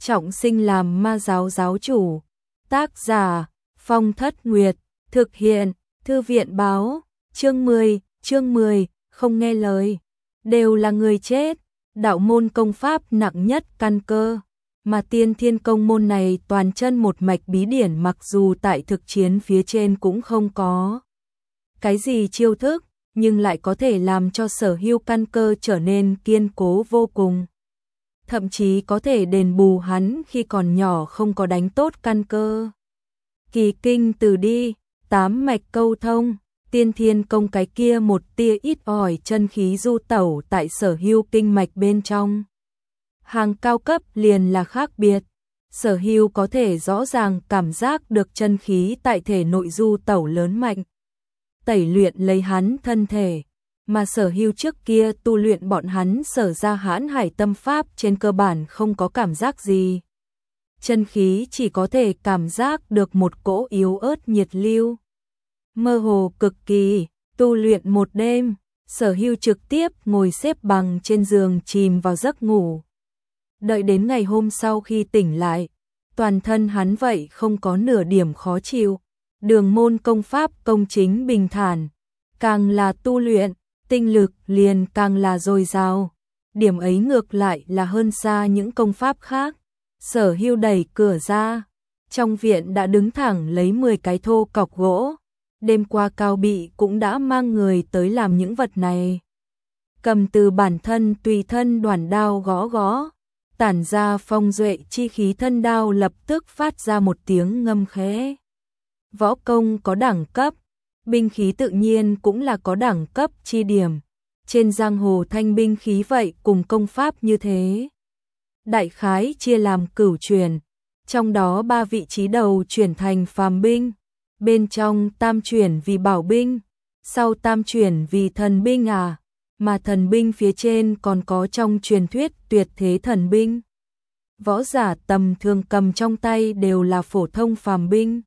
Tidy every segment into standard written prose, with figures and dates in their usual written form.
trọng sinh làm ma giáo giáo chủ. Tác giả Phong Thất Nguyệt. Thực hiện Thư viện báo. Chương 10, không nghe lời đều là người chết. Đạo môn công pháp nặng nhất căn cơ, mà Tiên Thiên công môn này toàn chân một mạch bí điển, mặc dù tại thực chiến phía trên cũng không có cái gì chiêu thức, nhưng lại có thể làm cho Sở Hưu căn cơ trở nên kiên cố vô cùng. Thậm chí có thể đền bù hắn khi còn nhỏ không có đánh tốt căn cơ. Kỳ kinh từ đi, 8 mạch câu thông, Tiên Thiên công cái kia một tia ít ỏi chân khí du tẩu tại Sở Hưu kinh mạch bên trong. Hàng cao cấp liền là khác biệt. Sở Hưu có thể rõ ràng cảm giác được chân khí tại thể nội du tẩu lớn mạnh, tẩy luyện lấy hắn thân thể, mà Sở Hưu trước kia tu luyện bọn hắn Sở ra Hãn Hải tâm pháp trên cơ bản không có cảm giác gì. Chân khí chỉ có thể cảm giác được một cỗ yếu ớt nhiệt lưu, mơ hồ cực kỳ. Tu luyện một đêm, Sở Hưu trực tiếp ngồi xếp bằng trên giường chìm vào giấc ngủ. Đợi đến ngày hôm sau khi tỉnh lại, toàn thân hắn vậy không có nửa điểm khó chịu. Đường môn công pháp công chính bình thản, càng là tu luyện, tinh lực liền càng là dồi dào. Điểm ấy ngược lại là hơn xa những công pháp khác. Sở Hưu đẩy cửa ra, trong viện đã đứng thẳng lấy 10 cái thô cọc gỗ. Đêm qua Cao Bị cũng đã mang người tới làm những vật này. Cầm từ bản thân tùy thân đoản đao gõ gõ, tản ra phong duệ chi khí, thân đao lập tức phát ra một tiếng ngâm khẽ. Võ công có đẳng cấp, binh khí tự nhiên cũng là có đẳng cấp chi điểm. Trên giang hồ thanh binh khí vậy cùng công pháp như thế. Đại khái chia làm cửu truyền, trong đó 3 vị trí đầu chuyển thành phàm binh, bên trong tam chuyển vì bảo binh, sau tam chuyển vì thần binh mà thần binh phía trên còn có trong truyền thuyết tuyệt thế thần binh. Võ giả tầm thường cầm trong tay đều là phổ thông phàm binh,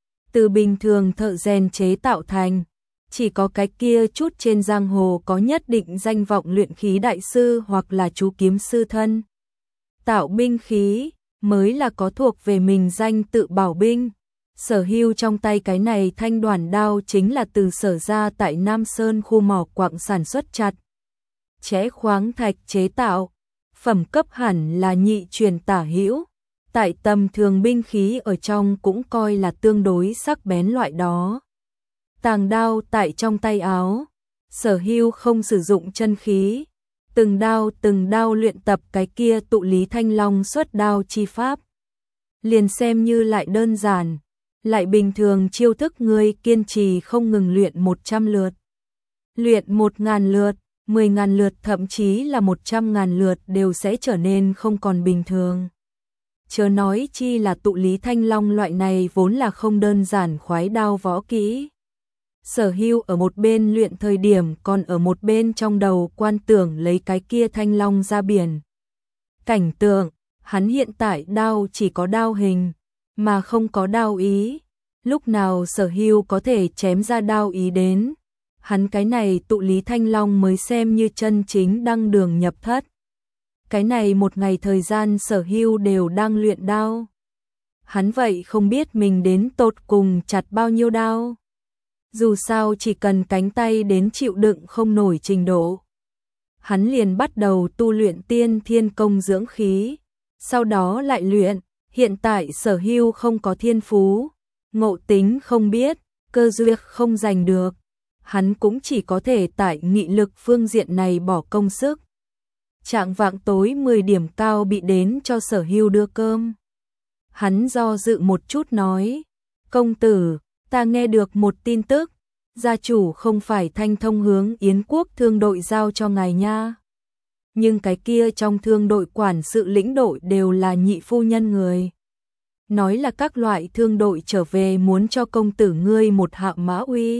từ bình thường thợ rèn chế tạo thành. Chỉ có cái kia chút trên giang hồ có nhất định danh vọng luyện khí đại sư hoặc là chú kiếm sư thân tạo binh khí mới là có thuộc về mình danh tự bảo binh. Sở Hưu trong tay cái này thanh đoản đao chính là từ Sở ra tại Nam Sơn khu mỏ quặng sản xuất chặt chẽ khoáng thạch chế tạo, phẩm cấp hẳn là nhị truyền tả hữu, tại tầm thường binh khí ở trong cũng coi là tương đối sắc bén loại đó. Tàng đao tại trong tay áo, Sở Hưu không sử dụng chân khí, từng đao luyện tập cái kia tụ lý thanh long xuất đao chi pháp. Liền xem như lại đơn giản, lại bình thường chiêu thức, người kiên trì không ngừng luyện 100 lượt, luyện 1000 lượt, 10.000 lượt, thậm chí là 100.000 lượt đều sẽ trở nên không còn bình thường. Chớ nói chi là tụ lý thanh long loại này vốn là không đơn giản khoái đao võ kỹ. Sở Hưu ở một bên luyện thời điểm còn ở một bên trong đầu quan tưởng lấy cái kia thanh long ra biển. Cảnh tượng, hắn hiện tại đao chỉ có đao hình, mà không có đao ý. Lúc nào Sở Hưu có thể chém ra đao ý đến, hắn cái này tụ lý thanh long mới xem như chân chính đăng đường nhập thất. Cái này một ngày thời gian Sở Hưu đều đang luyện đao. Hắn vậy không biết mình đến tột cùng chặt bao nhiêu đao. Dù sao chỉ cần cánh tay đến chịu đựng không nổi trình độ, hắn liền bắt đầu tu luyện Tiên Thiên công dưỡng khí, sau đó lại luyện. Hiện tại Sở Hưu không có thiên phú, ngộ tính không biết, cơ duyên không giành được, hắn cũng chỉ có thể tại nghị lực phương diện này bỏ công sức. Trạng vạng tối 10 điểm, Cao Bị đến cho Sở Hưu đưa cơm. Hắn do dự một chút nói, công tử, ta nghe được một tin tức, gia chủ không phải Thanh Thông hướng Yến quốc thương đội giao cho ngài nha. Nhưng cái kia trong thương đội quản sự lĩnh đội đều là nhị phu nhân người. Nói là các loại thương đội trở về muốn cho công tử ngươi một hạ mã uy.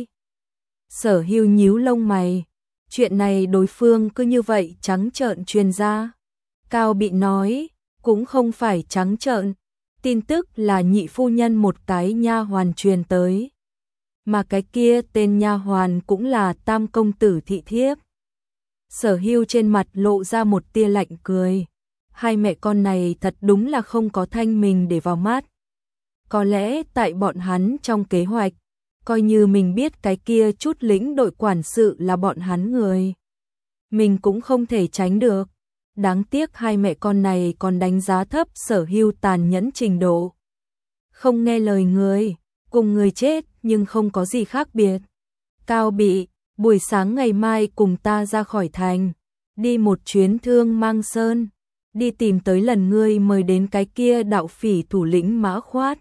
Sở Hưu nhíu lông mày, chuyện này đối phương cứ như vậy trắng trợn truyền ra. Cao Bị nói, cũng không phải trắng trợn, tin tức là nhị phu nhân một cái nha hoàn truyền tới, mà cái kia tên nha hoàn cũng là Tam công tử thị thiếp. Sở Hưu trên mặt lộ ra một tia lạnh cười, Hai mẹ con này thật đúng là không có thanh mình để vào mắt. Có lẽ tại bọn hắn trong kế hoạch, coi như mình biết cái kia chút lĩnh đội quản sự là bọn hắn người. Mình cũng không thể tránh được. Đáng tiếc hai mẹ con này còn đánh giá thấp Sở Hưu tàn nhẫn trình độ. Không nghe lời người, cùng người chết nhưng không có gì khác biệt. Cao Bị, buổi sáng ngày mai cùng ta ra khỏi thành, đi một chuyến Thương Mang Sơn, đi tìm tới lần ngươi mời đến cái kia đạo phỉ thủ lĩnh Mã Khoát.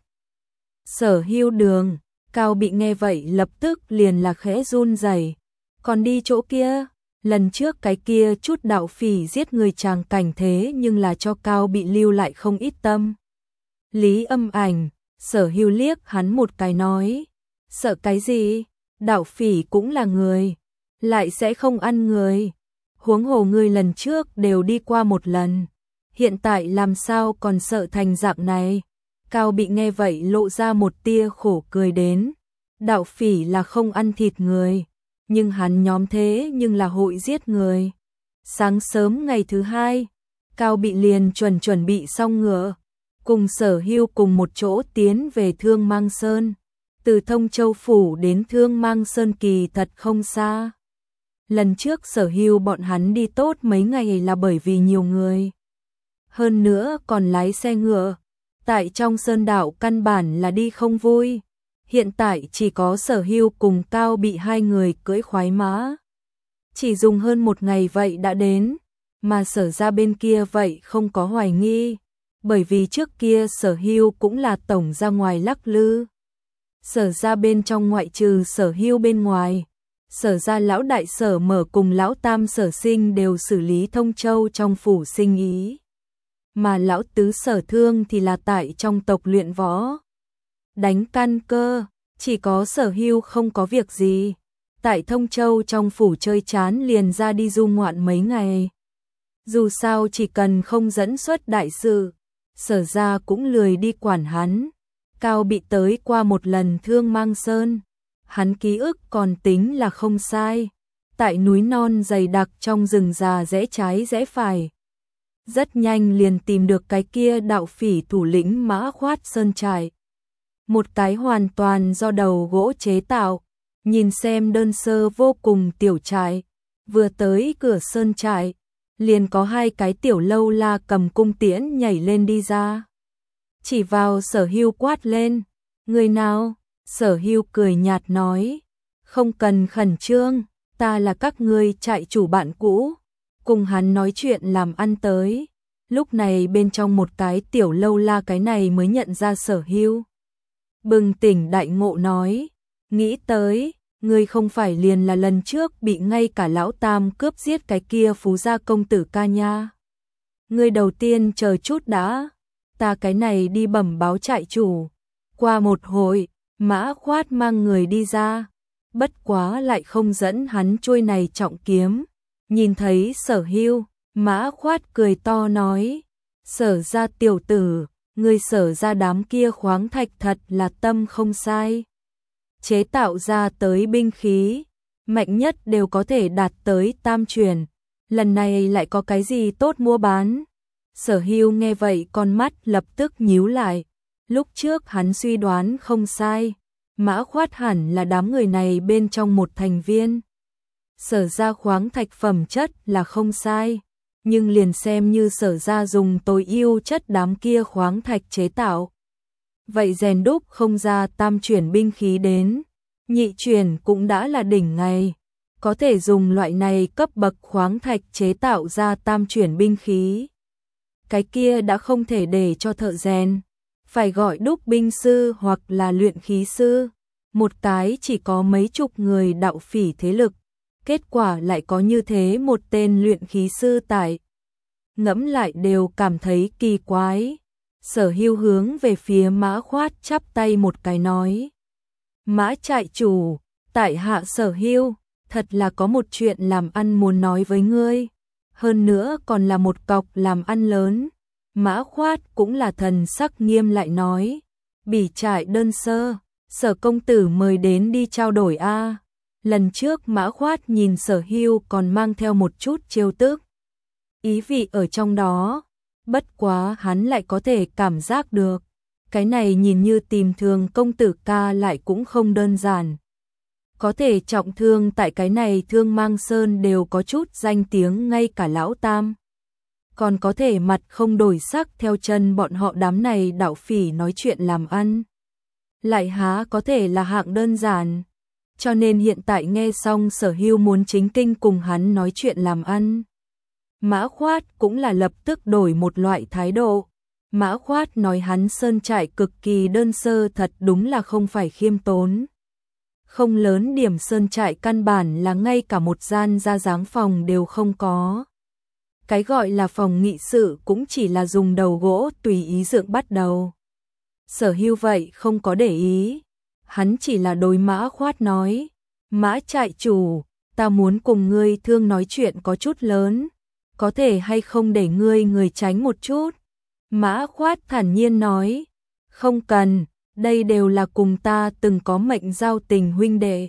Sở Hưu đường, Cao Bị nghe vậy lập tức liền là khẽ run rẩy. Còn đi chỗ kia, lần trước cái kia chút đạo phỉ giết người tràng cảnh thế nhưng là cho Cao Bị lưu lại không ít tâm. Lý Âm Ảnh, Sở Hưu liếc hắn một cái nói, sợ cái gì, đạo phỉ cũng là người, lại sẽ không ăn người. Huống hồ ngươi lần trước đều đi qua một lần, hiện tại làm sao còn sợ thành dạng này. Cao Bị nghe vậy lộ ra một tia khổ cười đến, đạo phỉ là không ăn thịt người, nhưng hắn nhóm thế nhưng là hội giết người. Sáng sớm ngày thứ hai, Cao Bị liền chuẩn bị xong ngựa, cùng Sở Hưu cùng một chỗ tiến về Thương Mang Sơn. Từ Thông Châu Phủ đến Thương Mang Sơn kỳ thật không xa. Lần trước Sở Hưu bọn hắn đi tốt mấy ngày là bởi vì nhiều người. Hơn nữa còn lái xe ngựa, tại trong sơn đạo căn bản là đi không vui. Hiện tại chỉ có Sở Hưu cùng Cao Bị hai người cưỡi khoái mã. Chỉ dùng hơn một ngày vậy đã đến, mà Sở ra bên kia vậy không có hoài nghi, bởi vì trước kia Sở Hưu cũng là tổng ra ngoài lắc lư. Sở ra bên trong ngoại trừ Sở Hưu bên ngoài, Sở ra lão đại Sở Mở cùng lão tam Sở Sinh đều xử lý Thông Châu trong phủ sinh ý. Mà lão tứ Sở Thương thì là tại trong tộc luyện võ. Đánh căn cơ, chỉ có Sở Hưu không có việc gì. Tại Thông Châu trong phủ chơi chán liền ra đi du ngoạn mấy ngày. Dù sao chỉ cần không dẫn xuất đại sự, Sở ra cũng lười đi quản hắn. Cao Bị tới qua một lần Thương Mang Sơn, hắn ký ức còn tính là không sai. Tại núi non dày đặc trong rừng già rẽ trái rẽ phải, rất nhanh liền tìm được cái kia đạo phỉ thủ lĩnh Mã Khoát sơn trại. Một cái hoàn toàn do đầu gỗ chế tạo, nhìn xem đơn sơ vô cùng tiểu trại. Vừa tới cửa sơn trại, liền có hai cái tiểu lâu la cầm cung tiễn nhảy lên đi ra. Chỉ vào Sở Hưu quát lên, người nào? Sở Hưu cười nhạt nói, không cần khẩn trương, ta là các ngươi trại chủ bạn cũ. Cùng hắn nói chuyện làm ăn tới. Lúc này bên trong một cái tiểu lâu la cái này mới nhận ra Sở Hưu. Bừng tỉnh đại ngộ nói, nghĩ tới, ngươi không phải liền là lần trước bị ngay cả lão tam cướp giết cái kia Phú gia công tử ca nha. Ngươi đầu tiên chờ chút đã, ta cái này đi bẩm báo trại chủ. Qua một hồi, Mã Khoát mang người đi ra, bất quá lại không dẫn hắn chuôi này trọng kiếm. Nhìn thấy Sở Hưu, Mã Khoát cười to nói, Sở ra tiểu tử, ngươi Sở ra đám kia khoáng thạch thật là tâm không sai. Chế tạo ra tới binh khí, mạnh nhất đều có thể đạt tới tam truyền, lần này lại có cái gì tốt mua bán. Sở Hưu nghe vậy con mắt lập tức nhíu lại, lúc trước hắn suy đoán không sai, Mã Khoát hẳn là đám người này bên trong một thành viên. Sở ra khoáng thạch phẩm chất là không sai, nhưng liền xem như Sở ra dùng tối ưu chất đám kia khoáng thạch chế tạo. Vậy rèn đúc không ra tam chuyển binh khí đến, nhị chuyển cũng đã là đỉnh ngày. Có thể dùng loại này cấp bậc khoáng thạch chế tạo ra tam chuyển binh khí. Cái kia đã không thể để cho thợ rèn, phải gọi đúc binh sư hoặc là luyện khí sư. Một cái chỉ có mấy chục người đạo phỉ thế lực, kết quả lại có như thế một tên luyện khí sư tại. Ngẫm lại đều cảm thấy kỳ quái. Sở Hưu hướng về phía Mã Khoát chắp tay một cái nói, Mã trại chủ, tại hạ Sở Hưu, thật là có một chuyện làm ăn muốn nói với ngươi, hơn nữa còn là một cọc làm ăn lớn. Mã Khoát cũng là thần sắc nghiêm lại nói, bỉ trại đơn sơ, Sở công tử mời đến đi trao đổi a. Lần trước Mã Khoát nhìn Sở Hưu còn mang theo một chút trêu tức ý vị ở trong đó. Bất quá hắn lại có thể cảm giác được, cái này nhìn như tìm thường công tử ca lại cũng không đơn giản. Có thể trọng thương tại cái này Thương Mang Sơn đều có chút danh tiếng, ngay cả lão tam còn có thể mặt không đổi sắc theo chân bọn họ đám này đạo phỉ nói chuyện làm ăn. Lại há có thể là hạng đơn giản. Cho nên hiện tại nghe xong Sở Hưu muốn chính kinh cùng hắn nói chuyện làm ăn. Mã Khoát cũng là lập tức đổi một loại thái độ. Mã Khoát nói hắn sơn trại cực kỳ đơn sơ, thật đúng là không phải khiêm tốn. Không lớn điểm sơn trại căn bản là ngay cả một gian ra dáng phòng đều không có. Cái gọi là phòng nghị sự cũng chỉ là dùng đầu gỗ tùy ý dựng bắt đầu. Sở Hưu vậy không có để ý. Hắn chỉ là đối Mã Khoát nói, Mã trại chủ, ta muốn cùng ngươi thương nói chuyện có chút lớn, có thể hay không để người tránh một chút. Mã Khoát thản nhiên nói, không cần, đây đều là cùng ta từng có mệnh giao tình huynh đệ.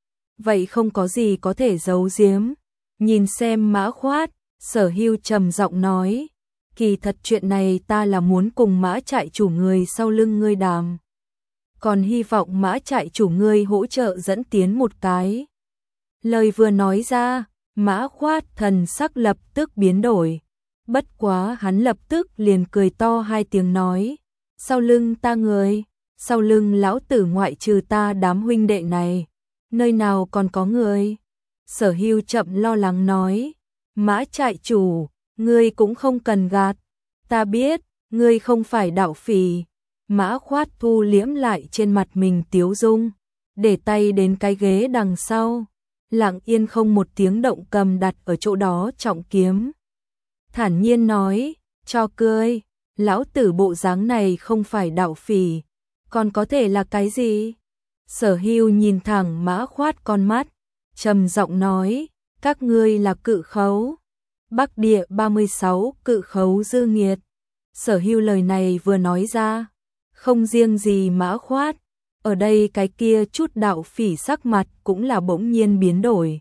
Vậy không có gì có thể giấu giếm. Nhìn xem Mã Khoát, Sở Hưu trầm giọng nói, kỳ thật chuyện này ta là muốn cùng Mã trại chủ người sau lưng ngươi đàm. Còn hy vọng Mã trại chủ ngươi hỗ trợ dẫn tiến một cái. Lời vừa nói ra, Mã Khoát thần sắc lập tức biến đổi. Bất quá hắn lập tức liền cười to hai tiếng nói, sau lưng ta người, sau lưng lão tử ngoại trừ ta đám huynh đệ này, nơi nào còn có người. Sở Hưu chậm lo lắng nói, Mã trại chủ, ngươi cũng không cần gạt, ta biết, ngươi không phải đạo phỉ. Mã Khoát thu liễm lại trên mặt mình tiếu dung, để tay đến cái ghế đằng sau, lặng yên không một tiếng động cầm đặt ở chỗ đó trọng kiếm. Thản nhiên nói, cho cười, lão tử bộ dáng này không phải đạo phỉ, còn có thể là cái gì? Sở Hưu nhìn thẳng Mã Khoát con mắt, trầm giọng nói, các ngươi là cự khấu. Bắc địa 36 cự khấu dư nghiệt. Sở Hưu lời này vừa nói ra, không riêng gì Mã Khoát, ở đây cái kia chút đạo phỉ sắc mặt cũng là bỗng nhiên biến đổi.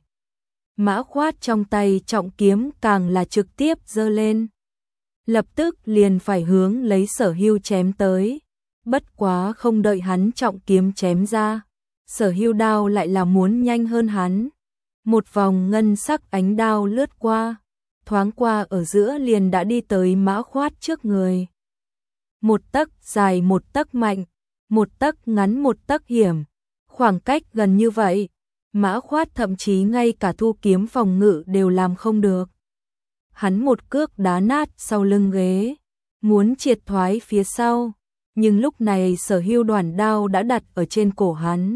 Mã Khoát trong tay trọng kiếm càng là trực tiếp giơ lên, lập tức liền phải hướng lấy Sở Hưu chém tới. Bất quá không đợi hắn trọng kiếm chém ra, Sở Hưu đao lại là muốn nhanh hơn hắn. Một vòng ngân sắc ánh đao lướt qua, thoáng qua ở giữa liền đã đi tới Mã Khoát trước người. Một tấc dài một tấc mạnh, một tấc ngắn một tấc hiểm, khoảng cách gần như vậy, Mã Khoát thậm chí ngay cả thu kiếm phòng ngự đều làm không được. Hắn một cước đá nát sau lưng ghế, muốn triệt thoái phía sau, nhưng lúc này Sở Hưu đoản đao đã đặt ở trên cổ hắn.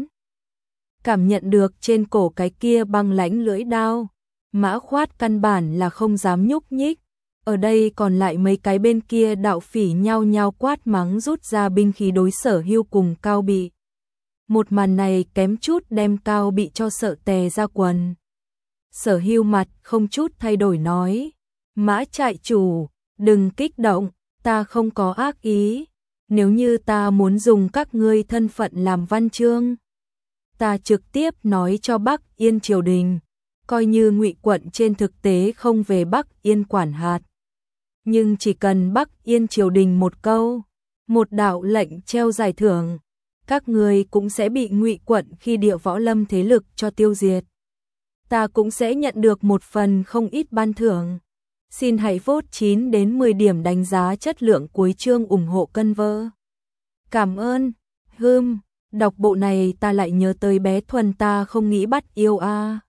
Cảm nhận được trên cổ cái kia băng lãnh lưỡi đao, Mã Khoát căn bản là không dám nhúc nhích. Ở đây còn lại mấy cái bên kia đạo phỉ nhao nhao quát mắng rút ra binh khí đối Sở Hưu cùng Cao Bị. Một màn này kém chút đem Cao Bị cho sợ tè ra quần. Sở Hưu mặt không chút thay đổi nói, Mã trại chủ, đừng kích động, ta không có ác ý. Nếu như ta muốn dùng các ngươi thân phận làm văn chương, ta trực tiếp nói cho Bắc Yên triều đình, coi như Ngụy quận trên thực tế không về Bắc Yên quản hạt. Nhưng chỉ cần Bắc Yên triều đình một câu, một đạo lệnh treo giải thưởng, các người cũng sẽ bị Ngụy quận khi địa võ lâm thế lực cho tiêu diệt. Ta cũng sẽ nhận được một phần không ít ban thưởng. Xin hãy vote 9 đến 10 điểm đánh giá chất lượng cuối chương ủng hộ cân vơ. Cảm ơn. Đọc bộ này ta lại nhớ tới bé Thuần ta không nghĩ bắt yêu a.